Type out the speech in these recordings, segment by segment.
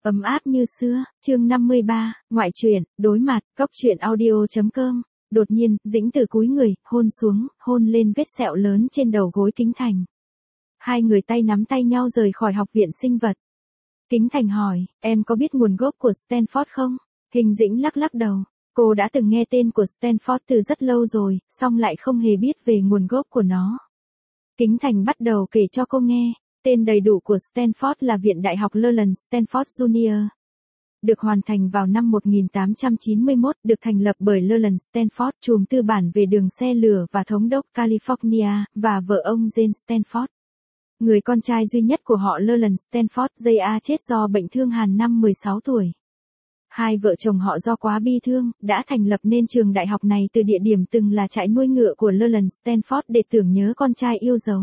Ấm áp như xưa, chương 53, ngoại truyện, đối mặt, cốc truyện audio.com. Đột nhiên, Dĩnh từ cúi người, hôn xuống, hôn lên vết sẹo lớn trên đầu gối Kính Thành. Hai người tay nắm tay nhau rời khỏi học viện sinh vật. Kính Thành hỏi, em có biết nguồn gốc của Stanford không? Hình Dĩnh lắc lắc đầu. Cô đã từng nghe tên của Stanford từ rất lâu rồi, song lại không hề biết về nguồn gốc của nó. Kính Thành bắt đầu kể cho cô nghe. Tên đầy đủ của Stanford là Viện Đại học Leland Stanford Junior. Được hoàn thành vào năm 1891, được thành lập bởi Leland Stanford, chùm tư bản về đường xe lửa và thống đốc California, và vợ ông Jane Stanford. Người con trai duy nhất của họ Leland Stanford, J.A. chết do bệnh thương hàn năm 16 tuổi. Hai vợ chồng họ do quá bi thương, đã thành lập nên trường đại học này từ địa điểm từng là trại nuôi ngựa của Leland Stanford để tưởng nhớ con trai yêu dấu.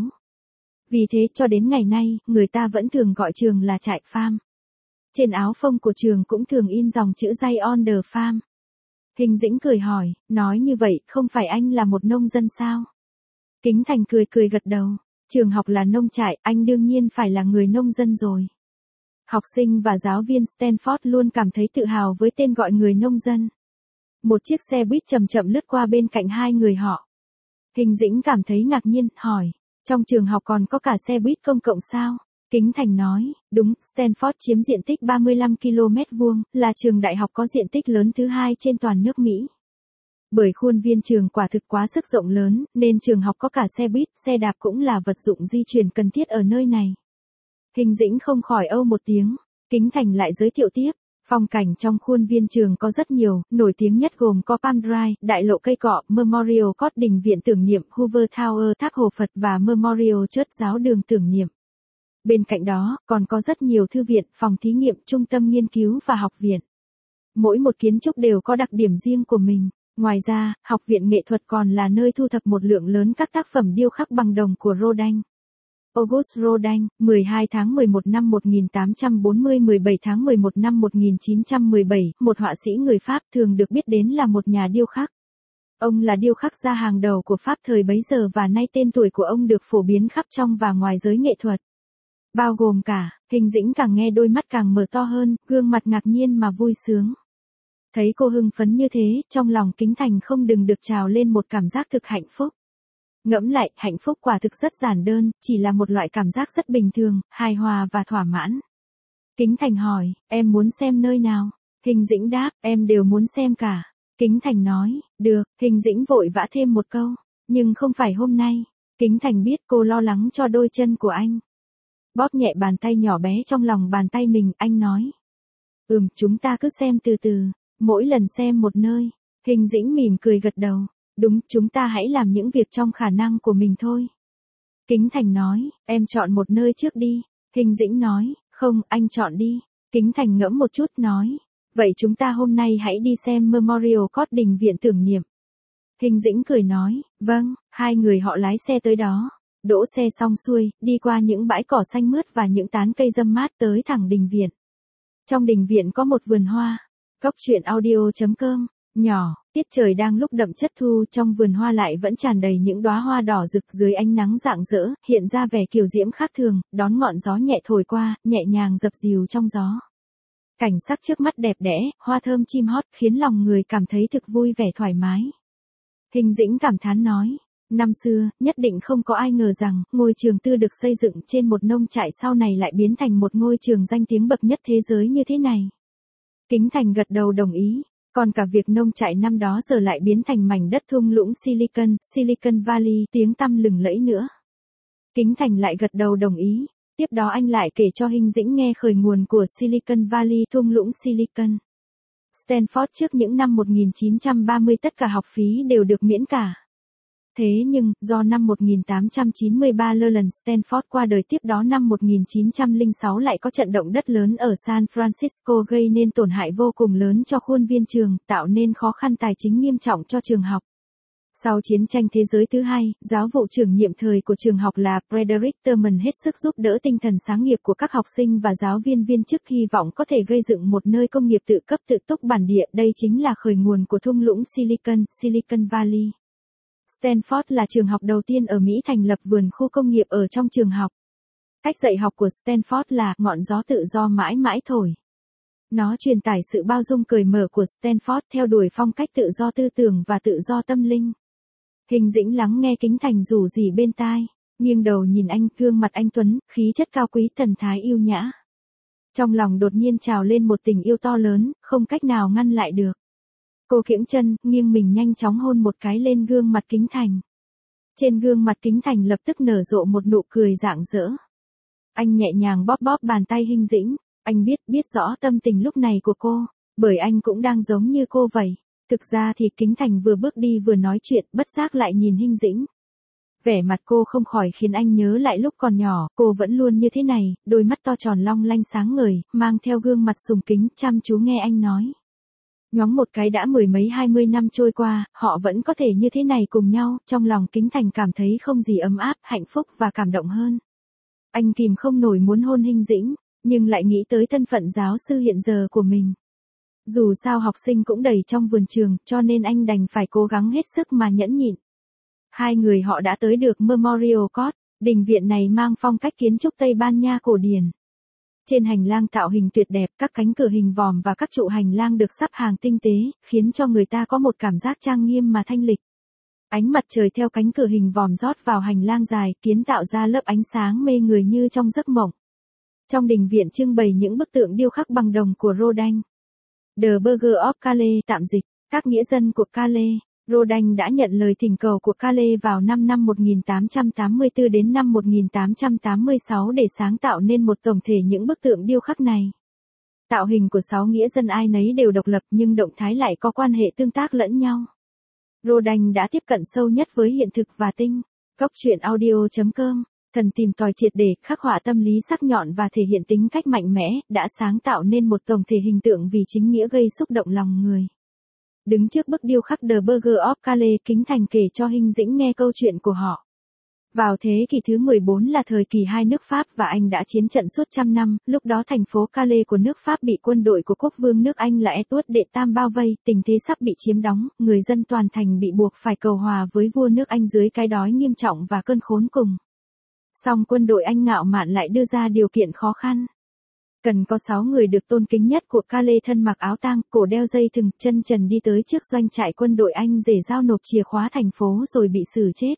Vì thế cho đến ngày nay, người ta vẫn thường gọi trường là trại farm. Trên áo phông của trường cũng thường in dòng chữ Jay on the farm. Hình Dĩnh cười hỏi, nói như vậy, không phải anh là một nông dân sao? Kính Thành cười cười gật đầu, trường học là nông trại, anh đương nhiên phải là người nông dân rồi. Học sinh và giáo viên Stanford luôn cảm thấy tự hào với tên gọi người nông dân. Một chiếc xe buýt chậm chậm lướt qua bên cạnh hai người họ. Hình Dĩnh cảm thấy ngạc nhiên, hỏi. Trong trường học còn có cả xe buýt công cộng sao? Kính Thành nói, đúng, Stanford chiếm diện tích 35 km vuông, là trường đại học có diện tích lớn thứ hai trên toàn nước Mỹ. Bởi khuôn viên trường quả thực quá sức rộng lớn, nên trường học có cả xe buýt, xe đạp cũng là vật dụng di chuyển cần thiết ở nơi này. Hình Dĩnh không khỏi âu một tiếng, Kính Thành lại giới thiệu tiếp. Phong cảnh trong khuôn viên trường có rất nhiều, nổi tiếng nhất gồm có Palm Drive, đại lộ cây cọ, Memorial Court đình viện tưởng niệm, Hoover Tower tháp Hồ Phật và Memorial Church giáo đường tưởng niệm. Bên cạnh đó, còn có rất nhiều thư viện, phòng thí nghiệm, trung tâm nghiên cứu và học viện. Mỗi một kiến trúc đều có đặc điểm riêng của mình. Ngoài ra, học viện nghệ thuật còn là nơi thu thập một lượng lớn các tác phẩm điêu khắc bằng đồng của Rodin. Auguste Rodin, 12 tháng 11 năm 1840 17 tháng 11 năm 1917, một họa sĩ người Pháp thường được biết đến là một nhà điêu khắc. Ông là điêu khắc gia hàng đầu của Pháp thời bấy giờ và nay tên tuổi của ông được phổ biến khắp trong và ngoài giới nghệ thuật. Bao gồm cả, Hình Dĩnh càng nghe đôi mắt càng mở to hơn, gương mặt ngạc nhiên mà vui sướng. Thấy cô hưng phấn như thế, trong lòng Kính Thành không đừng được trào lên một cảm giác thực hạnh phúc. Ngẫm lại, hạnh phúc quả thực rất giản đơn, chỉ là một loại cảm giác rất bình thường, hài hòa và thỏa mãn. Kính Thành hỏi, em muốn xem nơi nào? Hình Dĩnh đáp, em đều muốn xem cả. Kính Thành nói, được, Hình Dĩnh vội vã thêm một câu, nhưng không phải hôm nay. Kính Thành biết cô lo lắng cho đôi chân của anh. Bóp nhẹ bàn tay nhỏ bé trong lòng bàn tay mình, anh nói. Chúng ta cứ xem từ từ, mỗi lần xem một nơi. Hình Dĩnh mỉm cười gật đầu. Đúng, chúng ta hãy làm những việc trong khả năng của mình thôi. Kính Thành nói, em chọn một nơi trước đi. Hình Dĩnh nói, không, anh chọn đi. Kính Thành ngẫm một chút nói, vậy chúng ta hôm nay hãy đi xem Memorial Court đình viện tưởng niệm. Hình Dĩnh cười nói, vâng, hai người họ lái xe tới đó. Đỗ xe xong xuôi, đi qua những bãi cỏ xanh mướt và những tán cây râm mát tới thẳng đình viện. Trong đình viện có một vườn hoa. Cốc truyện audio.com. Nhỏ, tiết trời đang lúc đậm chất thu, trong vườn hoa lại vẫn tràn đầy những đóa hoa đỏ rực dưới ánh nắng rạng rỡ, hiện ra vẻ kiều diễm khác thường, đón ngọn gió nhẹ thổi qua, nhẹ nhàng dập dìu trong gió. Cảnh sắc trước mắt đẹp đẽ, hoa thơm chim hót khiến lòng người cảm thấy thực vui vẻ thoải mái. Hình Dĩnh cảm thán nói, năm xưa, nhất định không có ai ngờ rằng, ngôi trường tư được xây dựng trên một nông trại sau này lại biến thành một ngôi trường danh tiếng bậc nhất thế giới như thế này. Kính Thành gật đầu đồng ý. Còn cả việc nông trại năm đó giờ lại biến thành mảnh đất thung lũng Silicon Valley, tiếng tăm lừng lẫy nữa. Kính Thành lại gật đầu đồng ý. Tiếp đó anh lại kể cho Hình Dĩnh nghe khởi nguồn của Silicon Valley, thung lũng Silicon. Stanford trước những năm 1930 tất cả học phí đều được miễn cả. Thế nhưng, do năm 1893 Leland Stanford qua đời, tiếp đó năm 1906 lại có trận động đất lớn ở San Francisco gây nên tổn hại vô cùng lớn cho khuôn viên trường, tạo nên khó khăn tài chính nghiêm trọng cho trường học. Sau chiến tranh thế giới thứ hai, giáo vụ trưởng nhiệm thời của trường học là Frederick Terman hết sức giúp đỡ tinh thần sáng nghiệp của các học sinh và giáo viên viên chức, hy vọng có thể gây dựng một nơi công nghiệp tự cấp tự túc bản địa, đây chính là khởi nguồn của thung lũng Silicon Valley. Stanford là trường học đầu tiên ở Mỹ thành lập vườn khu công nghiệp ở trong trường học. Cách dạy học của Stanford là ngọn gió tự do mãi mãi thổi. Nó truyền tải sự bao dung cởi mở của Stanford theo đuổi phong cách tự do tư tưởng và tự do tâm linh. Hình Dĩnh lắng nghe Kính Thành rủ rỉ bên tai, nghiêng đầu nhìn anh, gương mặt anh tuấn, khí chất cao quý, thần thái yêu nhã. Trong lòng đột nhiên trào lên một tình yêu to lớn, không cách nào ngăn lại được. Cô kiễng chân, nghiêng mình nhanh chóng hôn một cái lên gương mặt Kính Thành. Trên gương mặt Kính Thành lập tức nở rộ một nụ cười rạng rỡ. Anh nhẹ nhàng bóp bóp bàn tay Hình Dĩnh, anh biết rõ tâm tình lúc này của cô, bởi anh cũng đang giống như cô vậy. Thực ra thì Kính Thành vừa bước đi vừa nói chuyện, bất giác lại nhìn Hình Dĩnh. Vẻ mặt cô không khỏi khiến anh nhớ lại lúc còn nhỏ, cô vẫn luôn như thế này, đôi mắt to tròn long lanh sáng ngời, mang theo gương mặt sùng kính, chăm chú nghe anh nói. Nhoáng một cái đã 10 mấy 20 năm trôi qua, họ vẫn có thể như thế này cùng nhau, trong lòng Kính Thành cảm thấy không gì ấm áp, hạnh phúc và cảm động hơn. Anh kìm không nổi muốn hôn Hình Dĩnh, nhưng lại nghĩ tới thân phận giáo sư hiện giờ của mình. Dù sao học sinh cũng đầy trong vườn trường, cho nên anh đành phải cố gắng hết sức mà nhẫn nhịn. Hai người họ đã tới được Memorial Court, đình viện này mang phong cách kiến trúc Tây Ban Nha cổ điển. Trên hành lang tạo hình tuyệt đẹp, các cánh cửa hình vòm và các trụ hành lang được sắp hàng tinh tế, khiến cho người ta có một cảm giác trang nghiêm mà thanh lịch. Ánh mặt trời theo cánh cửa hình vòm rót vào hành lang dài, kiến tạo ra lớp ánh sáng mê người như trong giấc mộng. Trong đình viện trưng bày những bức tượng điêu khắc bằng đồng của Rodin. The Burgher of Calais tạm dịch, các nghĩa dân của Calais. Rodin đã nhận lời thỉnh cầu của Calais vào năm 1884 đến năm 1886 để sáng tạo nên một tổng thể những bức tượng điêu khắc này. Tạo hình của 6 nghĩa dân ai nấy đều độc lập nhưng động thái lại có quan hệ tương tác lẫn nhau. Rodin đã tiếp cận sâu nhất với hiện thực và tinh. Góc truyện audio.com, thần tìm tòi triệt để, khắc họa tâm lý sắc nhọn và thể hiện tính cách mạnh mẽ, đã sáng tạo nên một tổng thể hình tượng vì chính nghĩa gây xúc động lòng người. Đứng trước bức điêu khắc The Burgher of Calais, Kính Thành kể cho Hình Dĩnh nghe câu chuyện của họ. Vào thế kỷ thứ 14 là thời kỳ hai nước Pháp và Anh đã chiến trận suốt trăm năm, lúc đó thành phố Calais của nước Pháp bị quân đội của quốc vương nước Anh là Edward đệ Tam bao vây, tình thế sắp bị chiếm đóng, người dân toàn thành bị buộc phải cầu hòa với vua nước Anh dưới cái đói nghiêm trọng và cơn khốn cùng. Song quân đội Anh ngạo mạn lại đưa ra điều kiện khó khăn. Cần có 6 người được tôn kính nhất của Calais thân mặc áo tang, cổ đeo dây thừng, chân trần đi tới trước doanh trại quân đội Anh để giao nộp chìa khóa thành phố rồi bị xử chết.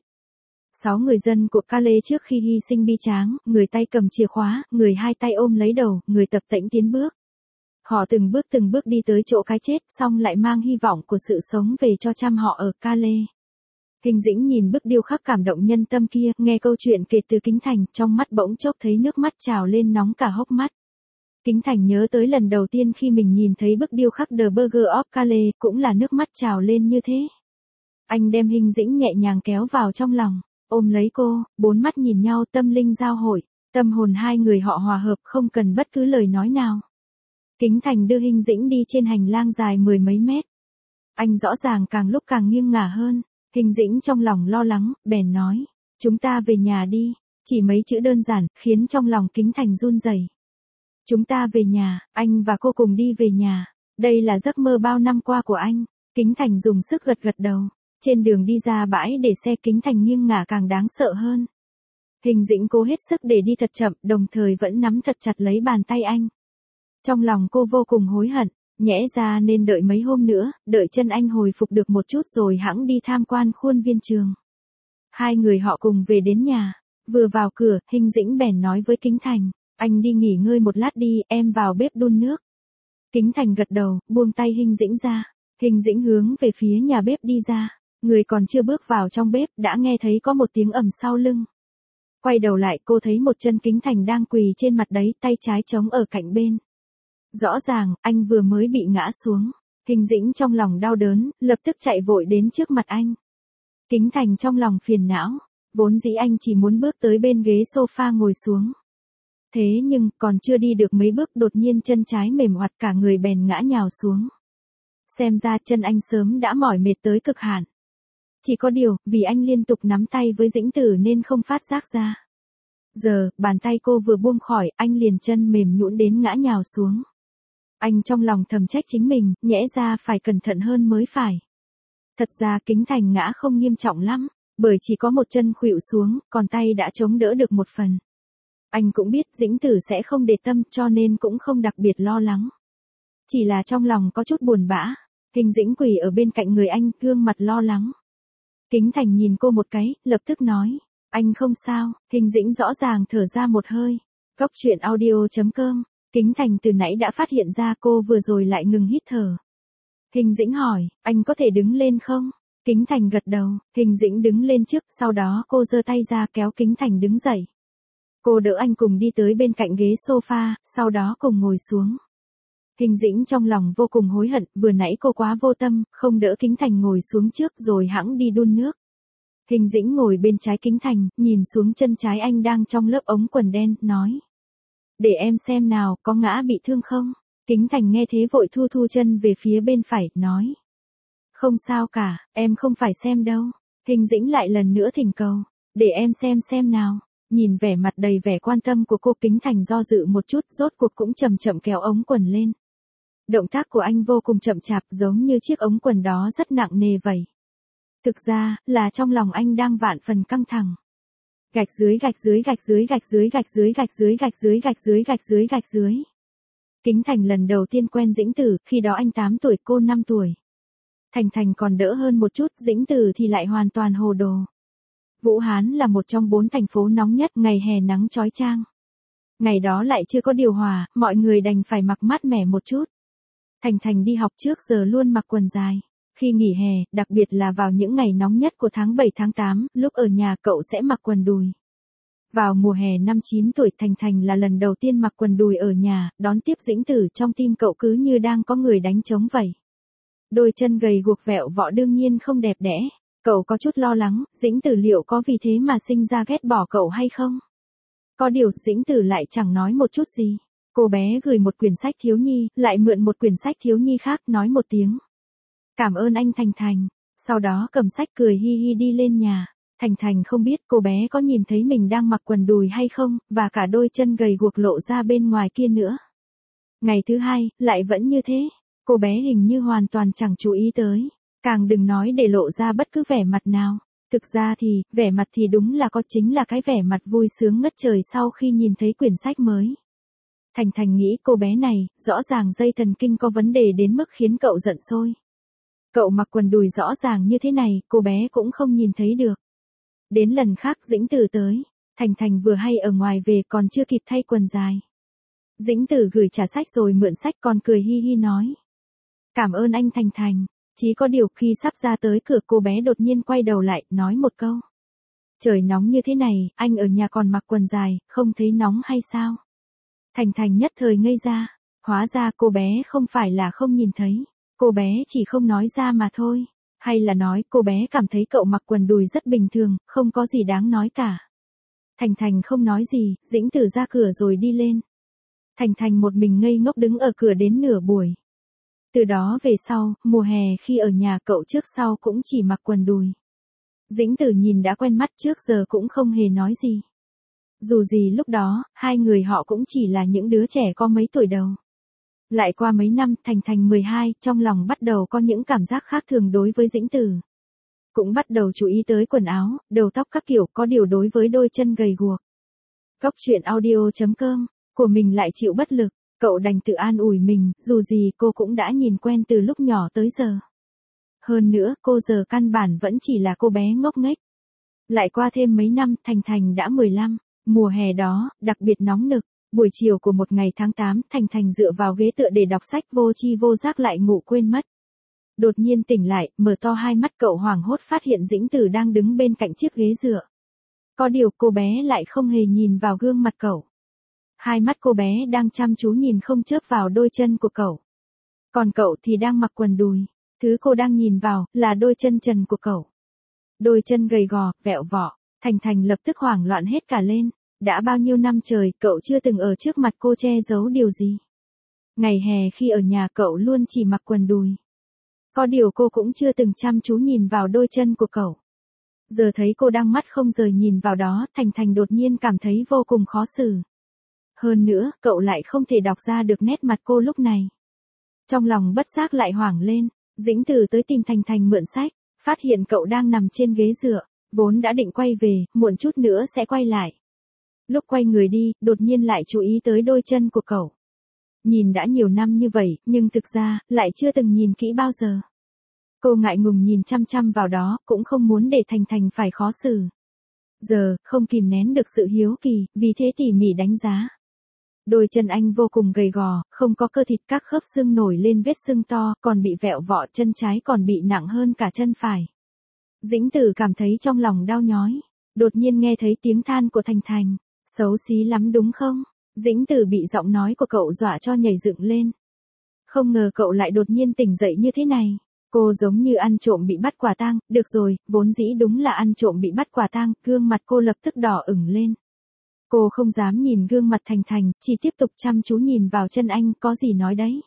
6 người dân của Calais trước khi hy sinh bi tráng, người tay cầm chìa khóa, người hai tay ôm lấy đầu, người tập tễnh tiến bước. Họ từng bước đi tới chỗ cái chết, xong lại mang hy vọng của sự sống về cho trăm họ ở Calais. Hình Dĩnh nhìn bức điêu khắc cảm động nhân tâm kia, nghe câu chuyện kể từ Kính Thành, trong mắt bỗng chốc thấy nước mắt trào lên nóng cả hốc mắt. Kính Thành nhớ tới lần đầu tiên khi mình nhìn thấy bức điêu khắc The Burgher of Calais, cũng là nước mắt trào lên như thế. Anh đem Hình Dĩnh nhẹ nhàng kéo vào trong lòng, ôm lấy cô, bốn mắt nhìn nhau, tâm linh giao hội, tâm hồn hai người họ hòa hợp không cần bất cứ lời nói nào. Kính Thành đưa Hình Dĩnh đi trên hành lang dài 10 mấy mét. Anh rõ ràng càng lúc càng nghiêng ngả hơn, Hình Dĩnh trong lòng lo lắng, bèn nói, chúng ta về nhà đi, chỉ mấy chữ đơn giản, khiến trong lòng Kính Thành run rẩy. Chúng ta về nhà, anh và cô cùng đi về nhà, đây là giấc mơ bao năm qua của anh. Kính Thành dùng sức gật gật đầu, trên đường đi ra bãi để xe, Kính Thành nghiêng ngả càng đáng sợ hơn. Hình Dĩnh cố hết sức để đi thật chậm, đồng thời vẫn nắm thật chặt lấy bàn tay anh. Trong lòng cô vô cùng hối hận, nhẽ ra nên đợi mấy hôm nữa, đợi chân anh hồi phục được một chút rồi hẵng đi tham quan khuôn viên trường. Hai người họ cùng về đến nhà, vừa vào cửa, Hình Dĩnh bèn nói với Kính Thành, anh đi nghỉ ngơi một lát đi, em vào bếp đun nước. Kính Thành gật đầu, buông tay Hình Dĩnh ra. Hình Dĩnh hướng về phía nhà bếp đi ra. Người còn chưa bước vào trong bếp, đã nghe thấy có một tiếng ầm sau lưng. Quay đầu lại, cô thấy một chân Kính Thành đang quỳ trên mặt đấy, tay trái chống ở cạnh bên. Rõ ràng, anh vừa mới bị ngã xuống. Hình Dĩnh trong lòng đau đớn, lập tức chạy vội đến trước mặt anh. Kính Thành trong lòng phiền não, vốn dĩ anh chỉ muốn bước tới bên ghế sofa ngồi xuống. Thế nhưng, còn chưa đi được mấy bước đột nhiên chân trái mềm oặt, cả người bèn ngã nhào xuống. Xem ra chân anh sớm đã mỏi mệt tới cực hạn. Chỉ có điều, vì anh liên tục nắm tay với Dĩnh Tử nên không phát giác ra. Giờ, bàn tay cô vừa buông khỏi, anh liền chân mềm nhũn đến ngã nhào xuống. Anh trong lòng thầm trách chính mình, nhẽ ra phải cẩn thận hơn mới phải. Thật ra Kính Thành ngã không nghiêm trọng lắm, bởi chỉ có một chân khuỵu xuống, còn tay đã chống đỡ được một phần. Anh cũng biết Dĩnh Tử sẽ không để tâm cho nên cũng không đặc biệt lo lắng. chỉ là trong lòng có chút buồn bã. Hình Dĩnh quỳ ở bên cạnh người anh, gương mặt lo lắng. Kính Thành nhìn cô một cái, lập tức nói, anh không sao. Hình Dĩnh rõ ràng thở ra một hơi. Cốc truyện audio.com. Kính Thành từ nãy đã phát hiện ra cô vừa rồi lại ngừng hít thở. Hình Dĩnh hỏi, anh có thể đứng lên không? Kính Thành gật đầu, Hình Dĩnh đứng lên trước, sau đó cô giơ tay ra kéo Kính Thành đứng dậy. Cô đỡ anh cùng đi tới bên cạnh ghế sofa, sau đó cùng ngồi xuống. Hình Dĩnh trong lòng vô cùng hối hận, vừa nãy cô quá vô tâm, không đỡ Kính Thành ngồi xuống trước rồi hẵng đi đun nước. Hình Dĩnh ngồi bên trái Kính Thành, nhìn xuống chân trái anh đang trong lớp ống quần đen, nói. Để em xem nào, có ngã bị thương không? Kính Thành nghe thế vội thu thu chân về phía bên phải, nói. Không sao cả, em không phải xem đâu. Hình Dĩnh lại lần nữa thỉnh cầu. Để em xem nào. Nhìn vẻ mặt đầy vẻ quan tâm của cô, Kính Thành do dự một chút, rốt cuộc cũng chậm chậm kéo ống quần lên. Động tác của anh vô cùng chậm chạp, giống như chiếc ống quần đó rất nặng nề vậy. Thực ra, là trong lòng anh đang vạn phần căng thẳng. Gạch dưới gạch dưới gạch dưới gạch dưới gạch dưới gạch dưới gạch dưới gạch dưới gạch dưới gạch dưới. Kính Thành lần đầu tiên quen Dĩnh Tử, khi đó anh 8 tuổi, cô 5 tuổi. Thành còn đỡ hơn một chút, Dĩnh Tử thì lại hoàn toàn hồ đồ. Vũ Hán là một trong 4 thành phố nóng nhất, ngày hè nắng chói chang. Ngày đó lại chưa có điều hòa, mọi người đành phải mặc mát mẻ một chút. Thành đi học trước giờ luôn mặc quần dài. Khi nghỉ hè, đặc biệt là vào những ngày nóng nhất của tháng 7 tháng 8, lúc ở nhà cậu sẽ mặc quần đùi. Vào mùa hè năm 9 tuổi, Thành là lần đầu tiên mặc quần đùi ở nhà, đón tiếp Dĩnh Tử, trong tim cậu cứ như đang có người đánh trống vậy. Đôi chân gầy guộc vẹo vọ đương nhiên không đẹp đẽ. Cậu có chút lo lắng, Dĩnh Tử liệu có vì thế mà sinh ra ghét bỏ cậu hay không? Có điều, Dĩnh Tử lại chẳng nói một chút gì. Cô bé gửi một quyển sách thiếu nhi, lại mượn một quyển sách thiếu nhi khác, nói một tiếng. Cảm ơn anh Thành. Sau đó cầm sách cười hi hi đi lên nhà. Thành không biết cô bé có nhìn thấy mình đang mặc quần đùi hay không, và cả đôi chân gầy guộc lộ ra bên ngoài kia nữa. Ngày thứ hai, lại vẫn như thế. Cô bé hình như hoàn toàn chẳng chú ý tới. Càng đừng nói để lộ ra bất cứ vẻ mặt nào. Thực ra thì, vẻ mặt thì đúng là có, chính là cái vẻ mặt vui sướng ngất trời sau khi nhìn thấy quyển sách mới. Thành nghĩ cô bé này, rõ ràng dây thần kinh có vấn đề đến mức khiến cậu giận sôi. Cậu mặc quần đùi rõ ràng như thế này, cô bé cũng không nhìn thấy được. Đến lần khác Dĩnh Tử tới, Thành vừa hay ở ngoài về còn chưa kịp thay quần dài. Dĩnh Tử gửi trả sách rồi mượn sách, còn cười hi hi nói. Cảm ơn anh Thành. Chỉ có điều khi sắp ra tới cửa, cô bé đột nhiên quay đầu lại, nói một câu. Trời nóng như thế này, anh ở nhà còn mặc quần dài, không thấy nóng hay sao? Thành nhất thời ngây ra, hóa ra cô bé không phải là không nhìn thấy, cô bé chỉ không nói ra mà thôi. Hay là nói cô bé cảm thấy cậu mặc quần đùi rất bình thường, không có gì đáng nói cả. Thành không nói gì, Dĩnh Tử ra cửa rồi đi lên. Thành một mình ngây ngốc đứng ở cửa đến nửa buổi. Từ đó về sau, mùa hè khi ở nhà cậu trước sau cũng chỉ mặc quần đùi. Dĩnh Tử nhìn đã quen mắt, trước giờ cũng không hề nói gì. Dù gì lúc đó, hai người họ cũng chỉ là những đứa trẻ có mấy tuổi đầu. Lại qua mấy năm, Thành 12, trong lòng bắt đầu có những cảm giác khác thường đối với Dĩnh Tử. Cũng bắt đầu chú ý tới quần áo, đầu tóc các kiểu, có điều đối với đôi chân gầy guộc. Cốc truyện audio.com, của mình lại chịu bất lực, cậu đành tự an ủi mình, dù gì cô cũng đã nhìn quen từ lúc nhỏ tới giờ. Hơn nữa, cô giờ căn bản vẫn chỉ là cô bé ngốc nghếch. Lại qua thêm mấy năm, Thành đã 15, mùa hè đó, đặc biệt nóng nực. Buổi chiều của một ngày tháng 8, Thành dựa vào ghế tựa để đọc sách, vô tri vô giác lại ngủ quên mất. Đột nhiên tỉnh lại, mở to hai mắt, cậu hoảng hốt phát hiện Dĩnh Tử đang đứng bên cạnh chiếc ghế dựa. Có điều cô bé lại không hề nhìn vào gương mặt cậu. Hai mắt cô bé đang chăm chú nhìn không chớp vào đôi chân của cậu. Còn cậu thì đang mặc quần đùi. Thứ cô đang nhìn vào là đôi chân trần của cậu. Đôi chân gầy gò, vẹo vọ. Thành lập tức hoảng loạn hết cả lên. Đã bao nhiêu năm trời, cậu chưa từng ở trước mặt cô che giấu điều gì. Ngày hè khi ở nhà cậu luôn chỉ mặc quần đùi. Có điều cô cũng chưa từng chăm chú nhìn vào đôi chân của cậu. Giờ thấy cô đang mắt không rời nhìn vào đó, Thành đột nhiên cảm thấy vô cùng khó xử. Hơn nữa, cậu lại không thể đọc ra được nét mặt cô lúc này. Trong lòng bất giác lại hoảng lên, Dĩnh Tử tới tìm Thành mượn sách, phát hiện cậu đang nằm trên ghế dựa, vốn đã định quay về, muộn chút nữa sẽ quay lại. Lúc quay người đi, đột nhiên lại chú ý tới đôi chân của cậu. Nhìn đã nhiều năm như vậy, nhưng thực ra, lại chưa từng nhìn kỹ bao giờ. Cô ngại ngùng nhìn chăm chăm vào đó, cũng không muốn để Thành Thành phải khó xử. Giờ, không kìm nén được sự hiếu kỳ, vì thế tỉ mỉ đánh giá. Đôi chân anh vô cùng gầy gò, không có cơ thịt, các khớp xương nổi lên vết sưng to, còn bị vẹo vọ, chân trái còn bị nặng hơn cả chân phải. Dĩnh Tử cảm thấy trong lòng đau nhói. Đột nhiên nghe thấy tiếng than của Thành Thành. Xấu xí lắm đúng không? Dĩnh Tử bị giọng nói của cậu dọa cho nhảy dựng lên. Không ngờ cậu lại đột nhiên tỉnh dậy như thế này. Cô giống như ăn trộm bị bắt quả tang, được rồi, vốn dĩ đúng là ăn trộm bị bắt quả tang, gương mặt cô lập tức đỏ ửng lên. Cô không dám nhìn gương mặt Thành Thành, chỉ tiếp tục chăm chú nhìn vào chân anh, có gì nói đấy.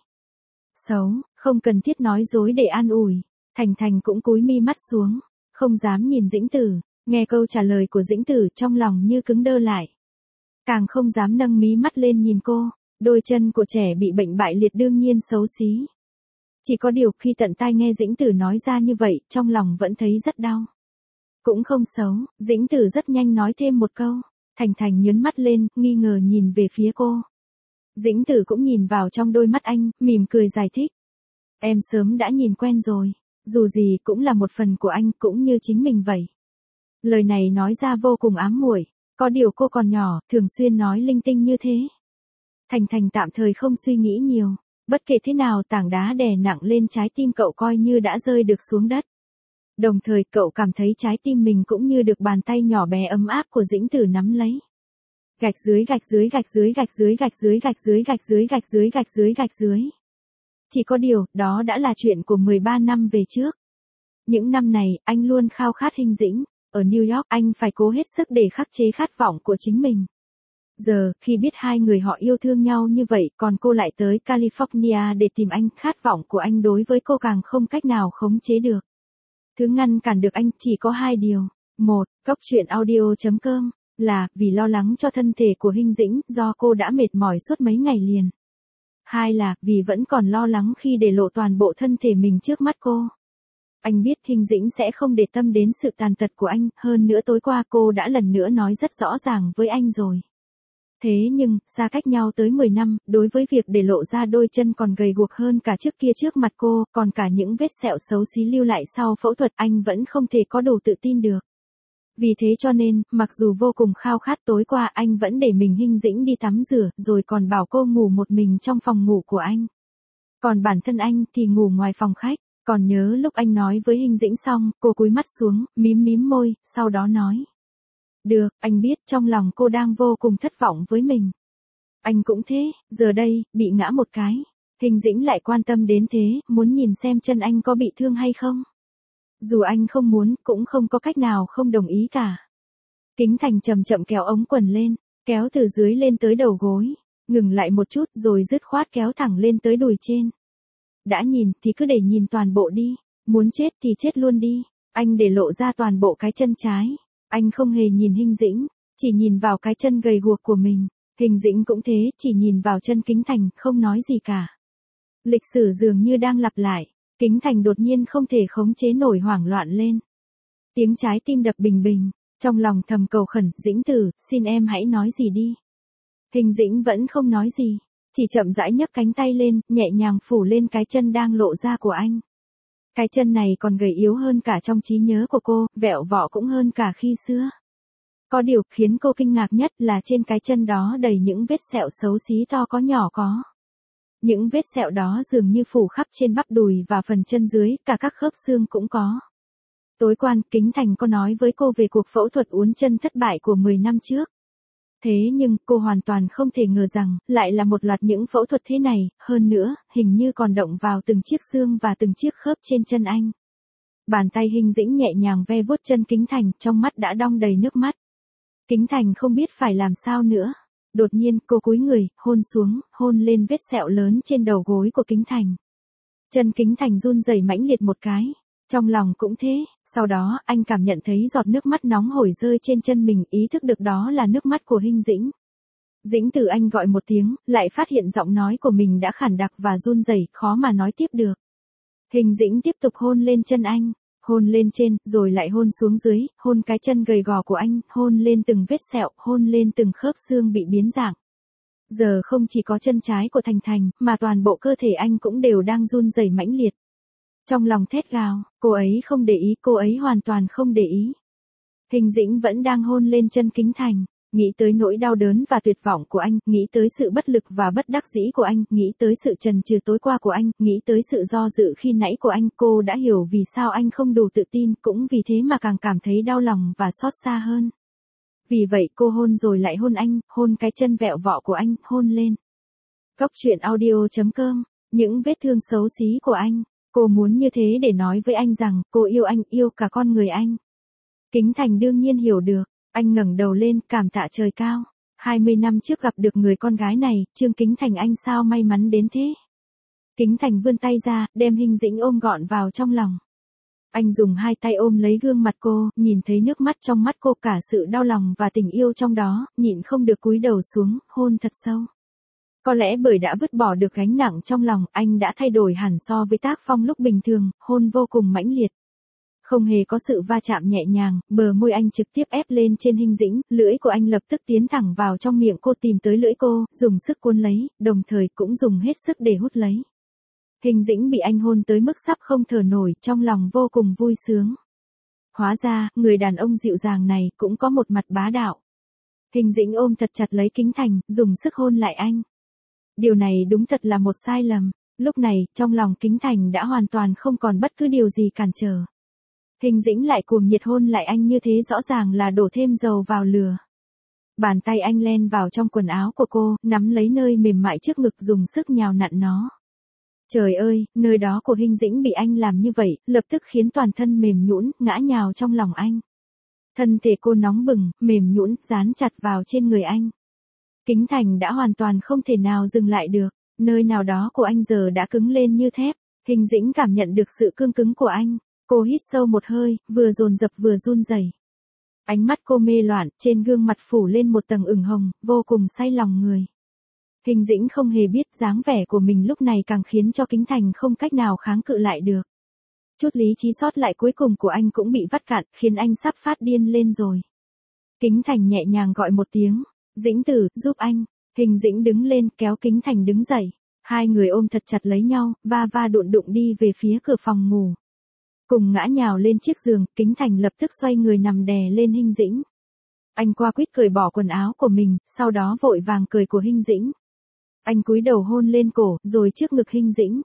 Xấu, không cần thiết nói dối để an ủi. Thành Thành cũng cúi mi mắt xuống, không dám nhìn Dĩnh Tử, nghe câu trả lời của Dĩnh Tử trong lòng như cứng đơ lại. Càng không dám nâng mí mắt lên nhìn cô, đôi chân của trẻ bị bệnh bại liệt đương nhiên xấu xí. Chỉ có điều khi tận tai nghe Dĩnh Tử nói ra như vậy, trong lòng vẫn thấy rất đau. Cũng không xấu, Dĩnh Tử rất nhanh nói thêm một câu. Thành Thành nhớn mắt lên, nghi ngờ nhìn về phía cô. Dĩnh Tử cũng nhìn vào trong đôi mắt anh, mỉm cười giải thích. Em sớm đã nhìn quen rồi, dù gì cũng là một phần của anh, cũng như chính mình vậy. Lời này nói ra vô cùng ám muội, có điều cô còn nhỏ, thường xuyên nói linh tinh như thế. Thành Thành tạm thời không suy nghĩ nhiều, bất kể thế nào tảng đá đè nặng lên trái tim cậu coi như đã rơi được xuống đất. Đồng thời cậu cảm thấy trái tim mình cũng như được bàn tay nhỏ bé ấm áp của Dĩnh Tử nắm lấy. Gạch dưới gạch dưới gạch dưới gạch dưới gạch dưới gạch dưới gạch dưới gạch dưới gạch dưới gạch dưới. Chỉ có điều, đó đã là chuyện của 13 năm về trước. Những năm này, anh luôn khao khát Hình Dĩnh. Ở New York, anh phải cố hết sức để khắc chế khát vọng của chính mình. Giờ, khi biết hai người họ yêu thương nhau như vậy, còn cô lại tới California để tìm anh, khát vọng của anh đối với cô càng không cách nào khống chế được. Thứ ngăn cản được anh chỉ có hai điều. Một, coctruyện.audio.com, là vì lo lắng cho thân thể của Hình Dĩnh do cô đã mệt mỏi suốt mấy ngày liền. Hai là vì vẫn còn lo lắng khi để lộ toàn bộ thân thể mình trước mắt cô. Anh biết Hình Dĩnh sẽ không để tâm đến sự tàn tật của anh, hơn nữa tối qua cô đã lần nữa nói rất rõ ràng với anh rồi. Thế nhưng, xa cách nhau tới 10 năm, đối với việc để lộ ra đôi chân còn gầy guộc hơn cả trước kia trước mặt cô, còn cả những vết sẹo xấu xí lưu lại sau phẫu thuật, anh vẫn không thể có đủ tự tin được. Vì thế cho nên, mặc dù vô cùng khao khát, tối qua anh vẫn để mình Hình Dĩnh đi tắm rửa, rồi còn bảo cô ngủ một mình trong phòng ngủ của anh. Còn bản thân anh thì ngủ ngoài phòng khách. Còn nhớ lúc anh nói với Hình Dĩnh xong, cô cúi mắt xuống, mím mím môi, sau đó nói. Được, anh biết trong lòng cô đang vô cùng thất vọng với mình. Anh cũng thế, giờ đây, bị ngã một cái. Hình Dĩnh lại quan tâm đến thế, muốn nhìn xem chân anh có bị thương hay không. Dù anh không muốn, cũng không có cách nào không đồng ý cả. Kính Thành chậm chậm kéo ống quần lên, kéo từ dưới lên tới đầu gối, ngừng lại một chút rồi dứt khoát kéo thẳng lên tới đùi trên. Đã nhìn thì cứ để nhìn toàn bộ đi, muốn chết thì chết luôn đi. Anh để lộ ra toàn bộ cái chân trái. Anh không hề nhìn Hình Dĩnh, chỉ nhìn vào cái chân gầy guộc của mình. Hình Dĩnh cũng thế, chỉ nhìn vào chân Kính Thành, không nói gì cả. Lịch sử dường như đang lặp lại, Kính Thành đột nhiên không thể khống chế nổi hoảng loạn lên. Tiếng trái tim đập bình bình, trong lòng thầm cầu khẩn, Dĩnh Tử, xin em hãy nói gì đi. Hình Dĩnh vẫn không nói gì. Chỉ chậm rãi nhấc cánh tay lên, nhẹ nhàng phủ lên cái chân đang lộ ra của anh. Cái chân này còn gầy yếu hơn cả trong trí nhớ của cô, vẹo vọ cũng hơn cả khi xưa. Có điều khiến cô kinh ngạc nhất là trên cái chân đó đầy những vết sẹo xấu xí to có nhỏ có. Những vết sẹo đó dường như phủ khắp trên bắp đùi và phần chân dưới, cả các khớp xương cũng có. Tối qua, Kính Thành có nói với cô về cuộc phẫu thuật uốn chân thất bại của 10 năm trước. Thế nhưng, cô hoàn toàn không thể ngờ rằng, lại là một loạt những phẫu thuật thế này, hơn nữa, hình như còn động vào từng chiếc xương và từng chiếc khớp trên chân anh. Bàn tay Hình Dĩnh nhẹ nhàng ve vuốt chân Kính Thành, trong mắt đã đong đầy nước mắt. Kính Thành không biết phải làm sao nữa. Đột nhiên, cô cúi người, hôn xuống, hôn lên vết sẹo lớn trên đầu gối của Kính Thành. Chân Kính Thành run rẩy mãnh liệt một cái. Trong lòng cũng thế, sau đó, anh cảm nhận thấy giọt nước mắt nóng hổi rơi trên chân mình, ý thức được đó là nước mắt của Hình Dĩnh. Dĩnh Tử, anh gọi một tiếng, lại phát hiện giọng nói của mình đã khản đặc và run rẩy, khó mà nói tiếp được. Hình Dĩnh tiếp tục hôn lên chân anh, hôn lên trên, rồi lại hôn xuống dưới, hôn cái chân gầy gò của anh, hôn lên từng vết sẹo, hôn lên từng khớp xương bị biến dạng. Giờ không chỉ có chân trái của Thành Thành, mà toàn bộ cơ thể anh cũng đều đang run rẩy mãnh liệt. Trong lòng thét gào, cô ấy không để ý, cô ấy hoàn toàn không để ý. Hình Dĩnh vẫn đang hôn lên chân Kính Thành, nghĩ tới nỗi đau đớn và tuyệt vọng của anh, nghĩ tới sự bất lực và bất đắc dĩ của anh, nghĩ tới sự chần chừ tối qua của anh, nghĩ tới sự do dự khi nãy của anh, cô đã hiểu vì sao anh không đủ tự tin, cũng vì thế mà càng cảm thấy đau lòng và xót xa hơn. Vì vậy cô hôn rồi lại hôn anh, hôn cái chân vẹo vọ của anh, hôn lên. Góc truyện audio.com, những vết thương xấu xí của anh, cô muốn như thế để nói với anh rằng, cô yêu anh, yêu cả con người anh. Kính Thành đương nhiên hiểu được, anh ngẩng đầu lên, cảm tạ trời cao. 20 năm trước gặp được người con gái này, Trương Kính Thành anh sao may mắn đến thế. Kính Thành vươn tay ra, đem Hình Dĩnh ôm gọn vào trong lòng. Anh dùng hai tay ôm lấy gương mặt cô, nhìn thấy nước mắt trong mắt cô, cả sự đau lòng và tình yêu trong đó, nhịn không được cúi đầu xuống, hôn thật sâu. Có lẽ bởi đã vứt bỏ được gánh nặng trong lòng, anh đã thay đổi hẳn so với tác phong lúc bình thường, hôn vô cùng mãnh liệt. Không hề có sự va chạm nhẹ nhàng, bờ môi anh trực tiếp ép lên trên Hình Dĩnh, lưỡi của anh lập tức tiến thẳng vào trong miệng cô, tìm tới lưỡi cô, dùng sức cuốn lấy, đồng thời cũng dùng hết sức để hút lấy. Hình Dĩnh bị anh hôn tới mức sắp không thở nổi, trong lòng vô cùng vui sướng. Hóa ra, người đàn ông dịu dàng này cũng có một mặt bá đạo. Hình Dĩnh ôm thật chặt lấy Kính Thành, dùng sức hôn lại anh. Điều này đúng thật là một sai lầm. Lúc này, trong lòng Kính Thành đã hoàn toàn không còn bất cứ điều gì cản trở. Hình Dĩnh lại cuồng nhiệt hôn lại anh như thế, rõ ràng là đổ thêm dầu vào lửa. Bàn tay anh len vào trong quần áo của cô, nắm lấy nơi mềm mại trước ngực, dùng sức nhào nặn nó. Trời ơi, nơi đó của Hình Dĩnh bị anh làm như vậy, lập tức khiến toàn thân mềm nhũn, ngã nhào trong lòng anh. Thân thể cô nóng bừng, mềm nhũn, dán chặt vào trên người anh. Kính Thành đã hoàn toàn không thể nào dừng lại được, nơi nào đó của anh giờ đã cứng lên như thép. Hình Dĩnh cảm nhận được sự cương cứng của anh, cô hít sâu một hơi, vừa dồn dập vừa run rẩy. Ánh mắt cô mê loạn, trên gương mặt phủ lên một tầng ửng hồng, vô cùng say lòng người. Hình Dĩnh không hề biết dáng vẻ của mình lúc này càng khiến cho Kính Thành không cách nào kháng cự lại được. Chút lý trí sót lại cuối cùng của anh cũng bị vắt cạn, khiến anh sắp phát điên lên rồi. Kính Thành nhẹ nhàng gọi một tiếng, Dĩnh tử, giúp anh. Hình Dĩnh đứng lên, kéo Kính Thành đứng dậy. Hai người ôm thật chặt lấy nhau, va va đụng đụng đi về phía cửa phòng ngủ. Cùng ngã nhào lên chiếc giường, Kính Thành lập tức xoay người nằm đè lên Hình Dĩnh. Anh qua quýt cởi bỏ quần áo của mình, sau đó vội vàng cởi của Hình Dĩnh. Anh cúi đầu hôn lên cổ, rồi trước ngực Hình Dĩnh.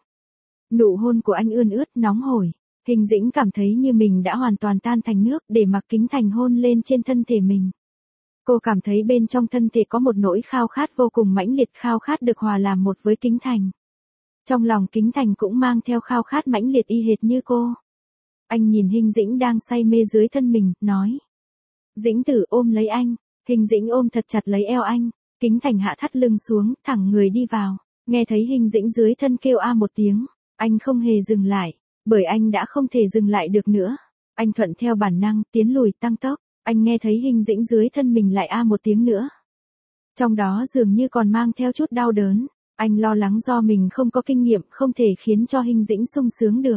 Nụ hôn của anh ươn ướt, nóng hổi. Hình Dĩnh cảm thấy như mình đã hoàn toàn tan thành nước, để mặc Kính Thành hôn lên trên thân thể mình. Cô cảm thấy bên trong thân thể có một nỗi khao khát vô cùng mãnh liệt, khao khát được hòa làm một với Kính Thành. Trong lòng Kính Thành cũng mang theo khao khát mãnh liệt y hệt như cô. Anh nhìn Hình Dĩnh đang say mê dưới thân mình, nói. Dĩnh tử, ôm lấy anh. Hình Dĩnh ôm thật chặt lấy eo anh. Kính Thành hạ thắt lưng xuống, thẳng người đi vào. Nghe thấy Hình Dĩnh dưới thân kêu a một tiếng. Anh không hề dừng lại, bởi anh đã không thể dừng lại được nữa. Anh thuận theo bản năng, tiến lùi tăng tốc. Anh nghe thấy Hình Dĩnh dưới thân mình lại a một tiếng nữa. Trong đó dường như còn mang theo chút đau đớn. Anh lo lắng do mình không có kinh nghiệm, không thể khiến cho Hình Dĩnh sung sướng được.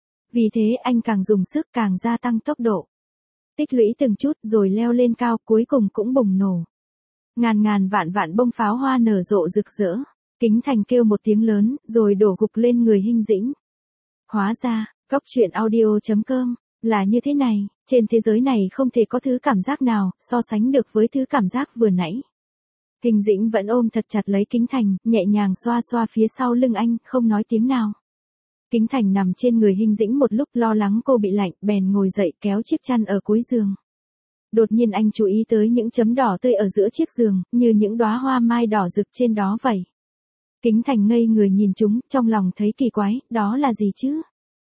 Vì thế anh càng dùng sức, càng gia tăng tốc độ. Tích lũy từng chút rồi leo lên cao, cuối cùng cũng bùng nổ. Ngàn ngàn vạn vạn bông pháo hoa nở rộ rực rỡ. Kính Thành kêu một tiếng lớn, rồi đổ gục lên người Hình Dĩnh. Hóa ra, góc truyện audio.com là như thế này, trên thế giới này không thể có thứ cảm giác nào so sánh được với thứ cảm giác vừa nãy. Hình Dĩnh vẫn ôm thật chặt lấy Kính Thành, nhẹ nhàng xoa xoa phía sau lưng anh, không nói tiếng nào. Kính Thành nằm trên người Hình Dĩnh một lúc, lo lắng cô bị lạnh, bèn ngồi dậy kéo chiếc chăn ở cuối giường. Đột nhiên anh chú ý tới những chấm đỏ tươi ở giữa chiếc giường, như những đóa hoa mai đỏ rực trên đó vậy. Kính Thành ngây người nhìn chúng, trong lòng thấy kỳ quái, đó là gì chứ?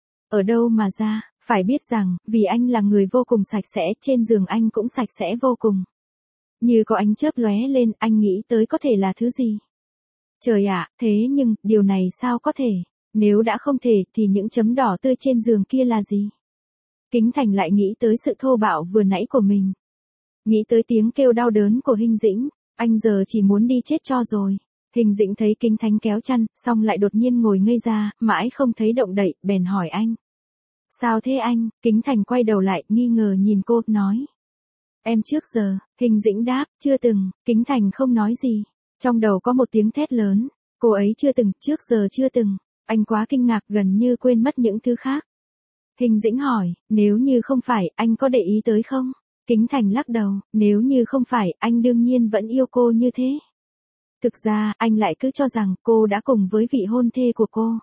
Ở đâu mà ra, phải biết rằng, vì anh là người vô cùng sạch sẽ, trên giường anh cũng sạch sẽ vô cùng. Như có ánh chớp lóe lên, anh nghĩ tới có thể là thứ gì? Trời ạ, thế nhưng, điều này sao có thể? Nếu đã không thể, thì những chấm đỏ tươi trên giường kia là gì? Kính Thành lại nghĩ tới sự thô bạo vừa nãy của mình. Nghĩ tới tiếng kêu đau đớn của Hình Dĩnh, anh giờ chỉ muốn đi chết cho rồi. Hình Dĩnh thấy Kính Thành kéo chăn, xong lại đột nhiên ngồi ngây ra, mãi không thấy động đậy, bèn hỏi anh. Sao thế anh? Kính Thành quay đầu lại, nghi ngờ nhìn cô, nói. Em trước giờ, Hình Dĩnh đáp, chưa từng. Kính Thành không nói gì. Trong đầu có một tiếng thét lớn, cô ấy chưa từng, trước giờ chưa từng. Anh quá kinh ngạc gần như quên mất những thứ khác. Hình Dĩnh hỏi, nếu như không phải, anh có để ý tới không? Kính Thành lắc đầu, nếu như không phải, anh đương nhiên vẫn yêu cô như thế. Thực ra, anh lại cứ cho rằng cô đã cùng với vị hôn thê của cô.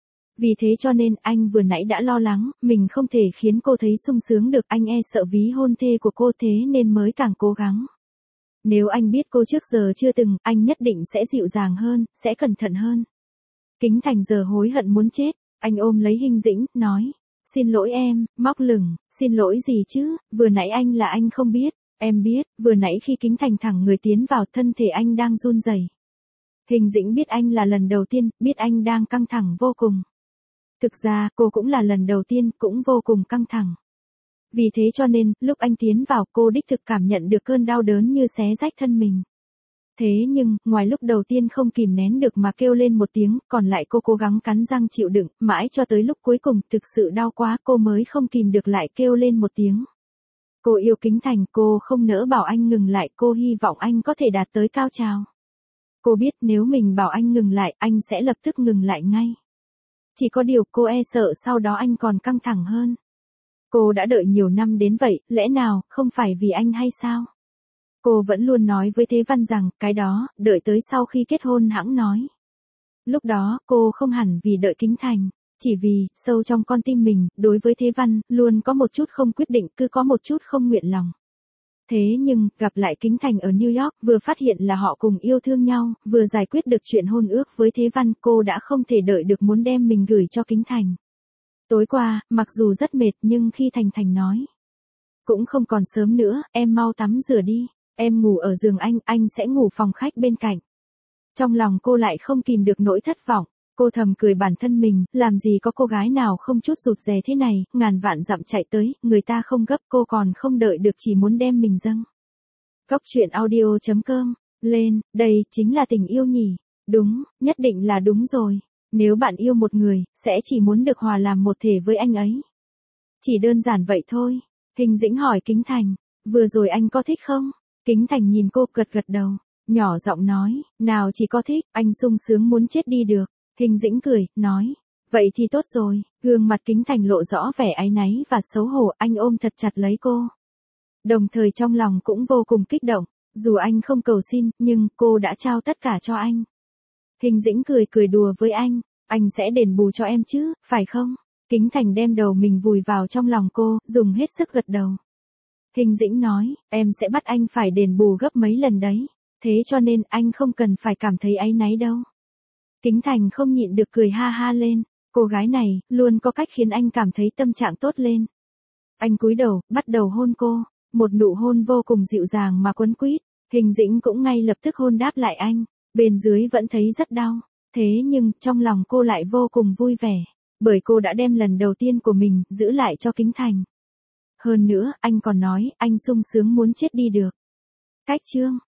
Vì thế cho nên anh vừa nãy đã lo lắng, mình không thể khiến cô thấy sung sướng được, anh e sợ ví hôn thê của cô thế nên mới càng cố gắng. Nếu anh biết cô trước giờ chưa từng, anh nhất định sẽ dịu dàng hơn, sẽ cẩn thận hơn. Kính Thành giờ hối hận muốn chết, anh ôm lấy Hình Dĩnh, nói. Xin lỗi em, móc lửng, xin lỗi gì chứ, vừa nãy anh là anh không biết, em biết, vừa nãy khi Kính Thành thẳng người tiến vào thân thể anh đang run rẩy. Hình Dĩnh biết anh là lần đầu tiên, biết anh đang căng thẳng vô cùng. Thực ra, cô cũng là lần đầu tiên, cũng vô cùng căng thẳng. Vì thế cho nên, lúc anh tiến vào cô đích thực cảm nhận được cơn đau đớn như xé rách thân mình. Thế nhưng, ngoài lúc đầu tiên không kìm nén được mà kêu lên một tiếng, còn lại cô cố gắng cắn răng chịu đựng, mãi cho tới lúc cuối cùng thực sự đau quá cô mới không kìm được lại kêu lên một tiếng. Cô yêu Kính Thành, cô không nỡ bảo anh ngừng lại, cô hy vọng anh có thể đạt tới cao trào. Cô biết nếu mình bảo anh ngừng lại, anh sẽ lập tức ngừng lại ngay. Chỉ có điều cô e sợ sau đó anh còn căng thẳng hơn. Cô đã đợi nhiều năm đến vậy, lẽ nào, không phải vì anh hay sao? Cô vẫn luôn nói với Thế Văn rằng, cái đó, đợi tới sau khi kết hôn hẵng nói. Lúc đó, cô không hẳn vì đợi Kính Thành, chỉ vì, sâu trong con tim mình, đối với Thế Văn, luôn có một chút không quyết định, cứ có một chút không nguyện lòng. Thế nhưng, gặp lại Kính Thành ở New York, vừa phát hiện là họ cùng yêu thương nhau, vừa giải quyết được chuyện hôn ước với Thế Văn, cô đã không thể đợi được muốn đem mình gửi cho Kính Thành. Tối qua, mặc dù rất mệt nhưng khi Thành Thành nói. Cũng không còn sớm nữa, em mau tắm rửa đi. Em ngủ ở giường anh sẽ ngủ phòng khách bên cạnh. Trong lòng cô lại không kìm được nỗi thất vọng. Cô thầm cười bản thân mình, làm gì có cô gái nào không chút rụt rè thế này, ngàn vạn dặm chạy tới, người ta không gấp cô còn không đợi được chỉ muốn đem mình dâng. Góc truyện audio.com, lên, đây, chính là tình yêu nhỉ. Đúng, nhất định là đúng rồi. Nếu bạn yêu một người, sẽ chỉ muốn được hòa làm một thể với anh ấy. Chỉ đơn giản vậy thôi. Hình Dĩnh hỏi Kính Thành, vừa rồi anh có thích không? Kính Thành nhìn cô gật gật đầu, nhỏ giọng nói, nào chỉ có thích, anh sung sướng muốn chết đi được. Hình Dĩnh cười, nói, vậy thì tốt rồi, gương mặt Kính Thành lộ rõ vẻ áy náy và xấu hổ, anh ôm thật chặt lấy cô. Đồng thời trong lòng cũng vô cùng kích động, dù anh không cầu xin, nhưng cô đã trao tất cả cho anh. Hình Dĩnh cười đùa với anh sẽ đền bù cho em chứ, phải không? Kính Thành đem đầu mình vùi vào trong lòng cô, dùng hết sức gật đầu. Hình Dĩnh nói, em sẽ bắt anh phải đền bù gấp mấy lần đấy, thế cho nên anh không cần phải cảm thấy áy náy đâu. Kính Thành không nhịn được cười ha ha lên, cô gái này, luôn có cách khiến anh cảm thấy tâm trạng tốt lên. Anh cúi đầu, bắt đầu hôn cô, một nụ hôn vô cùng dịu dàng mà quấn quýt, Hình Dĩnh cũng ngay lập tức hôn đáp lại anh, bên dưới vẫn thấy rất đau, thế nhưng, trong lòng cô lại vô cùng vui vẻ, bởi cô đã đem lần đầu tiên của mình, giữ lại cho Kính Thành. Hơn nữa, anh còn nói, anh sung sướng muốn chết đi được. Cách chương